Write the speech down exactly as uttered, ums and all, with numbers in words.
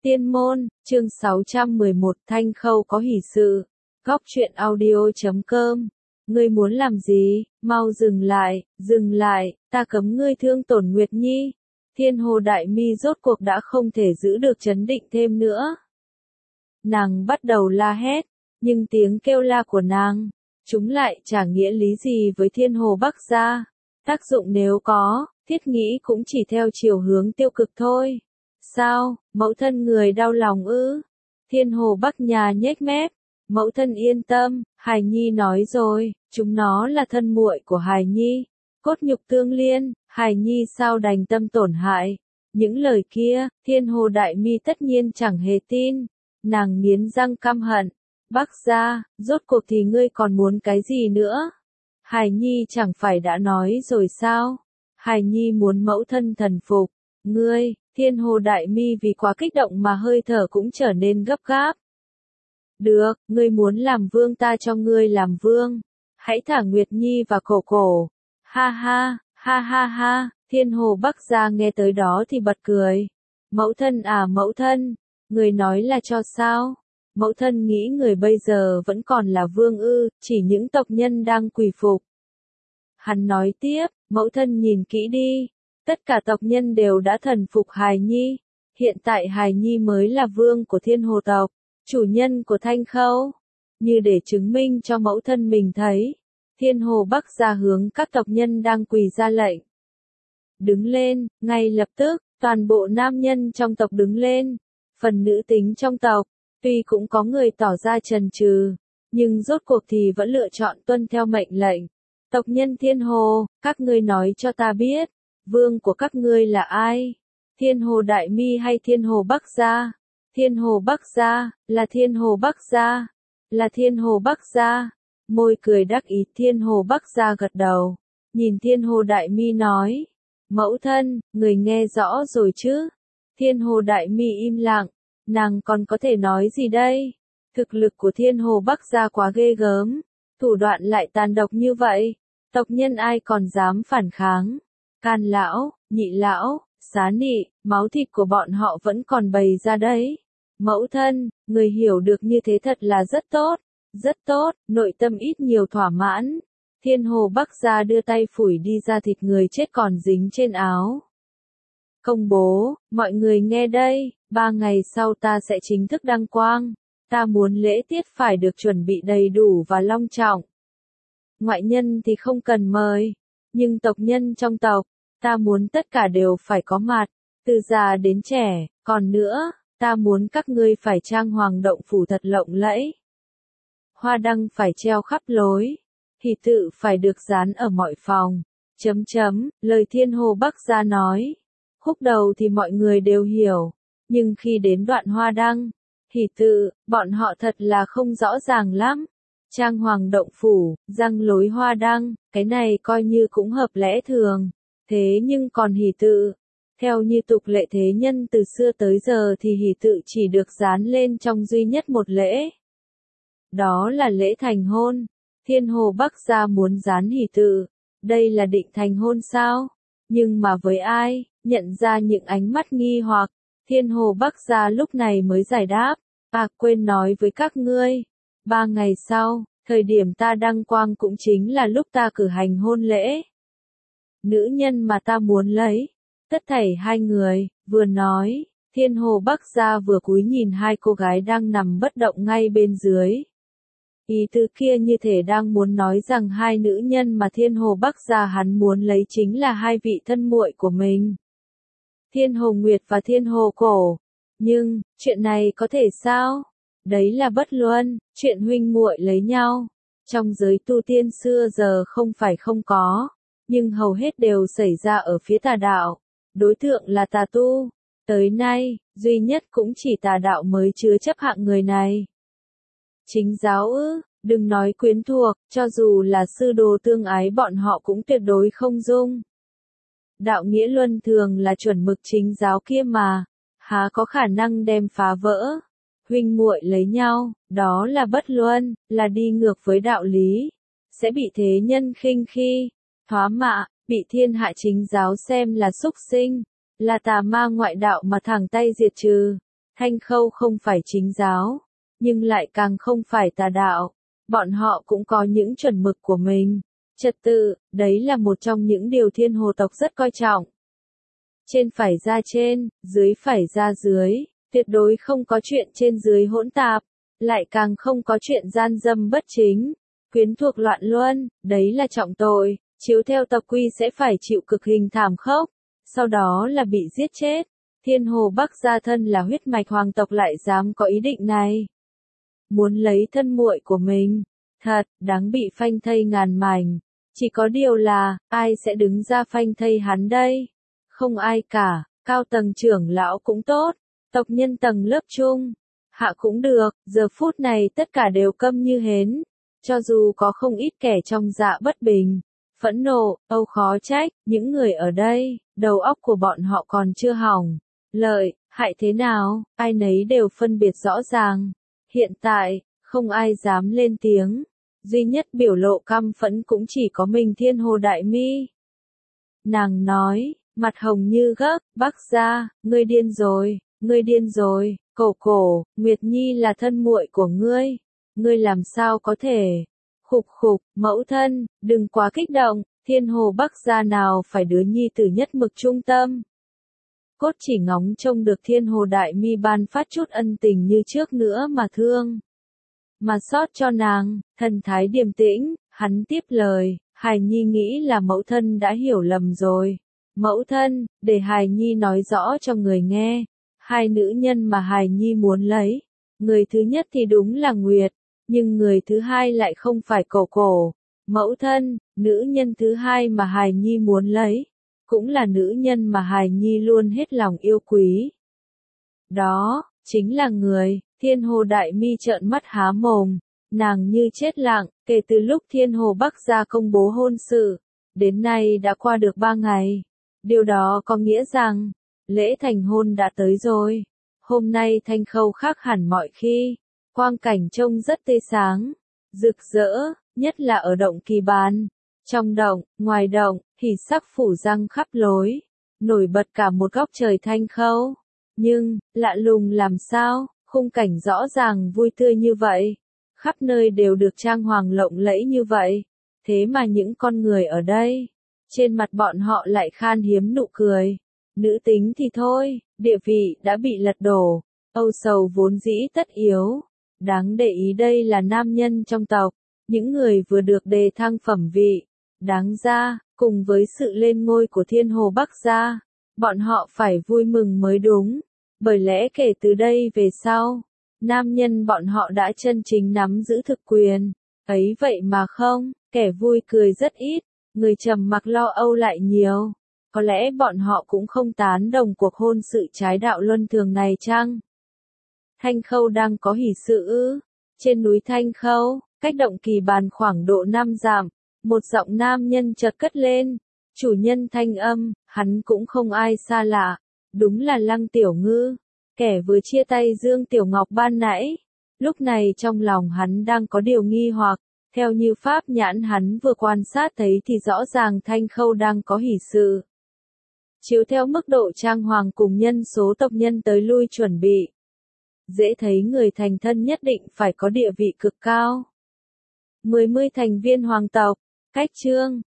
Tiên môn, chương sáu trăm mười một Thanh Khâu có hỷ sự. Góc truyện audio chấm com. Ngươi muốn làm gì? Mau dừng lại, dừng lại, ta cấm ngươi thương tổn Nguyệt Nhi. Thiên Hồ Đại Mi rốt cuộc đã không thể giữ được trấn định thêm nữa. Nàng bắt đầu la hét, nhưng tiếng kêu la của nàng, chúng lại chả nghĩa lý gì với Thiên Hồ Bắc gia. Tác dụng nếu có, thiết nghĩ cũng chỉ theo chiều hướng tiêu cực thôi. Sao, mẫu thân người đau lòng ư? Thiên Hồ Bắc nhà nhếch mép, mẫu thân yên tâm, Hài Nhi nói rồi, chúng nó là thân muội của Hài Nhi, cốt nhục tương liên, Hài Nhi sao đành tâm tổn hại. Những lời kia, Thiên Hồ Đại Mi tất nhiên chẳng hề tin, nàng nghiến răng căm hận. Bắc gia, rốt cuộc thì ngươi còn muốn cái gì nữa? Hài Nhi chẳng phải đã nói rồi sao? Hài Nhi muốn mẫu thân thần phục, ngươi. Thiên Hồ Đại Mi vì quá kích động mà hơi thở cũng trở nên gấp gáp. Được, ngươi muốn làm vương ta cho ngươi làm vương. Hãy thả Nguyệt Nhi và cổ cổ. Ha ha, ha ha ha, Thiên Hồ Bắc gia nghe tới đó thì bật cười. Mẫu thân à mẫu thân, người nói là cho sao? Mẫu thân nghĩ người bây giờ vẫn còn là vương ư, chỉ những tộc nhân đang quỳ phục. Hắn nói tiếp, mẫu thân nhìn kỹ đi. Tất cả tộc nhân đều đã thần phục Hài Nhi, hiện tại Hài Nhi mới là vương của Thiên Hồ tộc, chủ nhân của Thanh Khâu. Như để chứng minh cho mẫu thân mình thấy, Thiên Hồ Bắc ra hướng các tộc nhân đang quỳ ra lệnh. Đứng lên, ngay lập tức, toàn bộ nam nhân trong tộc đứng lên, phần nữ tính trong tộc, tuy cũng có người tỏ ra chần chừ, nhưng rốt cuộc thì vẫn lựa chọn tuân theo mệnh lệnh. Tộc nhân Thiên Hồ, các ngươi nói cho ta biết. Vương của các ngươi là ai? Thiên Hồ Đại Mi hay Thiên Hồ Bắc gia? Thiên Hồ Bắc gia, là Thiên Hồ Bắc gia, là Thiên Hồ Bắc gia. Môi cười đắc ý Thiên Hồ Bắc gia gật đầu, nhìn Thiên Hồ Đại Mi nói, mẫu thân, người nghe rõ rồi chứ? Thiên Hồ Đại Mi im lặng, nàng còn có thể nói gì đây? Thực lực của Thiên Hồ Bắc gia quá ghê gớm, thủ đoạn lại tàn độc như vậy, tộc nhân ai còn dám phản kháng? Can lão, nhị lão, xá nị, máu thịt của bọn họ vẫn còn bày ra đấy. Mẫu thân, người hiểu được như thế thật là rất tốt, rất tốt, nội tâm ít nhiều thỏa mãn. Thiên Hồ Bắc gia đưa tay phủi đi ra thịt người chết còn dính trên áo. Công bố, mọi người nghe đây, ba ngày sau ta sẽ chính thức đăng quang. Ta muốn lễ tiết phải được chuẩn bị đầy đủ và long trọng. Ngoại nhân thì không cần mời, nhưng tộc nhân trong tộc, ta muốn tất cả đều phải có mặt, từ già đến trẻ, còn nữa, ta muốn các ngươi phải trang hoàng động phủ thật lộng lẫy. Hoa đăng phải treo khắp lối, hỷ tự phải được dán ở mọi phòng. Chấm chấm, lời Thiên Hồ Bắc gia nói. Khúc đầu thì mọi người đều hiểu, nhưng khi đến đoạn hoa đăng, hỷ tự, bọn họ thật là không rõ ràng lắm. Trang hoàng động phủ, răng lối hoa đăng, cái này coi như cũng hợp lẽ thường. Thế nhưng còn hỷ tự, theo như tục lệ thế nhân từ xưa tới giờ thì hỷ tự chỉ được dán lên trong duy nhất một lễ. Đó là lễ thành hôn. Thiên Hồ Bắc gia muốn dán hỷ tự. Đây là định thành hôn sao? Nhưng mà với ai? Nhận ra những ánh mắt nghi hoặc, Thiên Hồ Bắc gia lúc này mới giải đáp. À quên nói với các ngươi. Ba ngày sau, thời điểm ta đăng quang cũng chính là lúc ta cử hành hôn lễ. Nữ nhân mà ta muốn lấy, tất thảy hai người, vừa nói, Thiên Hồ Bắc gia vừa cúi nhìn hai cô gái đang nằm bất động ngay bên dưới. Ý tứ kia như thể đang muốn nói rằng hai nữ nhân mà Thiên Hồ Bắc gia hắn muốn lấy chính là hai vị thân muội của mình. Thiên Hồ Nguyệt và Thiên Hồ Cổ. Nhưng, chuyện này có thể sao? Đấy là bất luân, chuyện huynh muội lấy nhau. Trong giới tu tiên xưa giờ không phải không có, nhưng hầu hết đều xảy ra ở phía tà đạo. Đối tượng là tà tu. Tới nay, duy nhất cũng chỉ tà đạo mới chứa chấp hạng người này. Chính giáo ư, đừng nói quyến thuộc, cho dù là sư đồ tương ái bọn họ cũng tuyệt đối không dung. Đạo nghĩa luân thường là chuẩn mực chính giáo kia mà, há có khả năng đem phá vỡ. Huynh muội lấy nhau, đó là bất luân, là đi ngược với đạo lý, sẽ bị thế nhân khinh khi, thoá mạ, bị thiên hạ chính giáo xem là súc sinh, là tà ma ngoại đạo mà thẳng tay diệt trừ. Thanh Khâu không phải chính giáo, nhưng lại càng không phải tà đạo. Bọn họ cũng có những chuẩn mực của mình. Trật tự, đấy là một trong những điều Thiên Hồ tộc rất coi trọng. Trên phải ra trên, dưới phải ra dưới, tuyệt đối không có chuyện trên dưới hỗn tạp, lại càng không có chuyện gian dâm bất chính, quyến thuộc loạn luân, đấy là trọng tội, chiếu theo tộc quy sẽ phải chịu cực hình thảm khốc, sau đó là bị giết chết. Thiên Hồ Bắc gia thân là huyết mạch hoàng tộc lại dám có ý định này. Muốn lấy thân muội của mình, thật, đáng bị phanh thây ngàn mảnh. Chỉ có điều là, ai sẽ đứng ra phanh thây hắn đây? Không ai cả, cao tầng trưởng lão cũng tốt, tộc nhân tầng lớp trung, hạ cũng được, giờ phút này tất cả đều câm như hến. Cho dù có không ít kẻ trong dạ bất bình, phẫn nộ, âu khó trách, những người ở đây, đầu óc của bọn họ còn chưa hỏng. Lợi, hại thế nào, ai nấy đều phân biệt rõ ràng. Hiện tại, không ai dám lên tiếng. Duy nhất biểu lộ căm phẫn cũng chỉ có mình Thiên Hồ Đại Mi. Nàng nói, mặt hồng như gấc, Bắc gia, ngươi điên rồi, ngươi điên rồi, cổ cổ, Nguyệt Nhi là thân muội của ngươi. Ngươi làm sao có thể? Khục khục, mẫu thân, đừng quá kích động, Thiên Hồ Bắc gia nào phải đứa nhi tử nhất mực trung tâm. Cốt chỉ ngóng trông được Thiên Hồ Đại Mi ban phát chút ân tình như trước nữa mà thương. Mà sót cho nàng, thần thái điềm tĩnh, hắn tiếp lời, Hài Nhi nghĩ là mẫu thân đã hiểu lầm rồi. Mẫu thân, để Hài Nhi nói rõ cho người nghe, hai nữ nhân mà Hài Nhi muốn lấy. Người thứ nhất thì đúng là Nguyệt, nhưng người thứ hai lại không phải cổ cổ. Mẫu thân, nữ nhân thứ hai mà Hài Nhi muốn lấy, cũng là nữ nhân mà Hài Nhi luôn hết lòng yêu quý. Đó, chính là người. Thiên Hồ Đại Mi trợn mắt há mồm, nàng như chết lặng, kể từ lúc Thiên Hồ Bắc gia công bố hôn sự, đến nay đã qua được ba ngày. Điều đó có nghĩa rằng, lễ thành hôn đã tới rồi. Hôm nay Thanh Khâu khác hẳn mọi khi, quang cảnh trông rất tươi sáng, rực rỡ, nhất là ở động Kỳ Bàn. Trong động, ngoài động, hỉ sắc phủ răng khắp lối, nổi bật cả một góc trời Thanh Khâu. Nhưng, lạ lùng làm sao? Khung cảnh rõ ràng vui tươi như vậy, khắp nơi đều được trang hoàng lộng lẫy như vậy, thế mà những con người ở đây, trên mặt bọn họ lại khan hiếm nụ cười. Nữ tính thì thôi, địa vị đã bị lật đổ, âu sầu vốn dĩ tất yếu. Đáng để ý đây là nam nhân trong tộc, những người vừa được đề thăng phẩm vị. Đáng ra, cùng với sự lên ngôi của Thiên Hồ Bắc gia, bọn họ phải vui mừng mới đúng. Bởi lẽ kể từ đây về sau, nam nhân bọn họ đã chân chính nắm giữ thực quyền. Ấy vậy mà không, kẻ vui cười rất ít, người trầm mặc lo âu lại nhiều. Có lẽ bọn họ cũng không tán đồng cuộc hôn sự trái đạo luân thường này chăng? Thanh Khâu đang có hỷ sự ư? Trên núi Thanh Khâu, cách động Kỳ Bàn khoảng độ năm dặm, một giọng nam nhân chợt cất lên. Chủ nhân thanh âm, hắn cũng không ai xa lạ. Đúng là Lăng Tiểu Ngư, kẻ vừa chia tay Dương Tiểu Ngọc ban nãy. Lúc này trong lòng hắn đang có điều nghi hoặc, theo như pháp nhãn hắn vừa quan sát thấy thì rõ ràng Thanh Khâu đang có hỷ sự. Chiếu theo mức độ trang hoàng cùng nhân số tộc nhân tới lui chuẩn bị, dễ thấy người thành thân nhất định phải có địa vị cực cao. Mười mươi thành viên hoàng tộc, cách chương.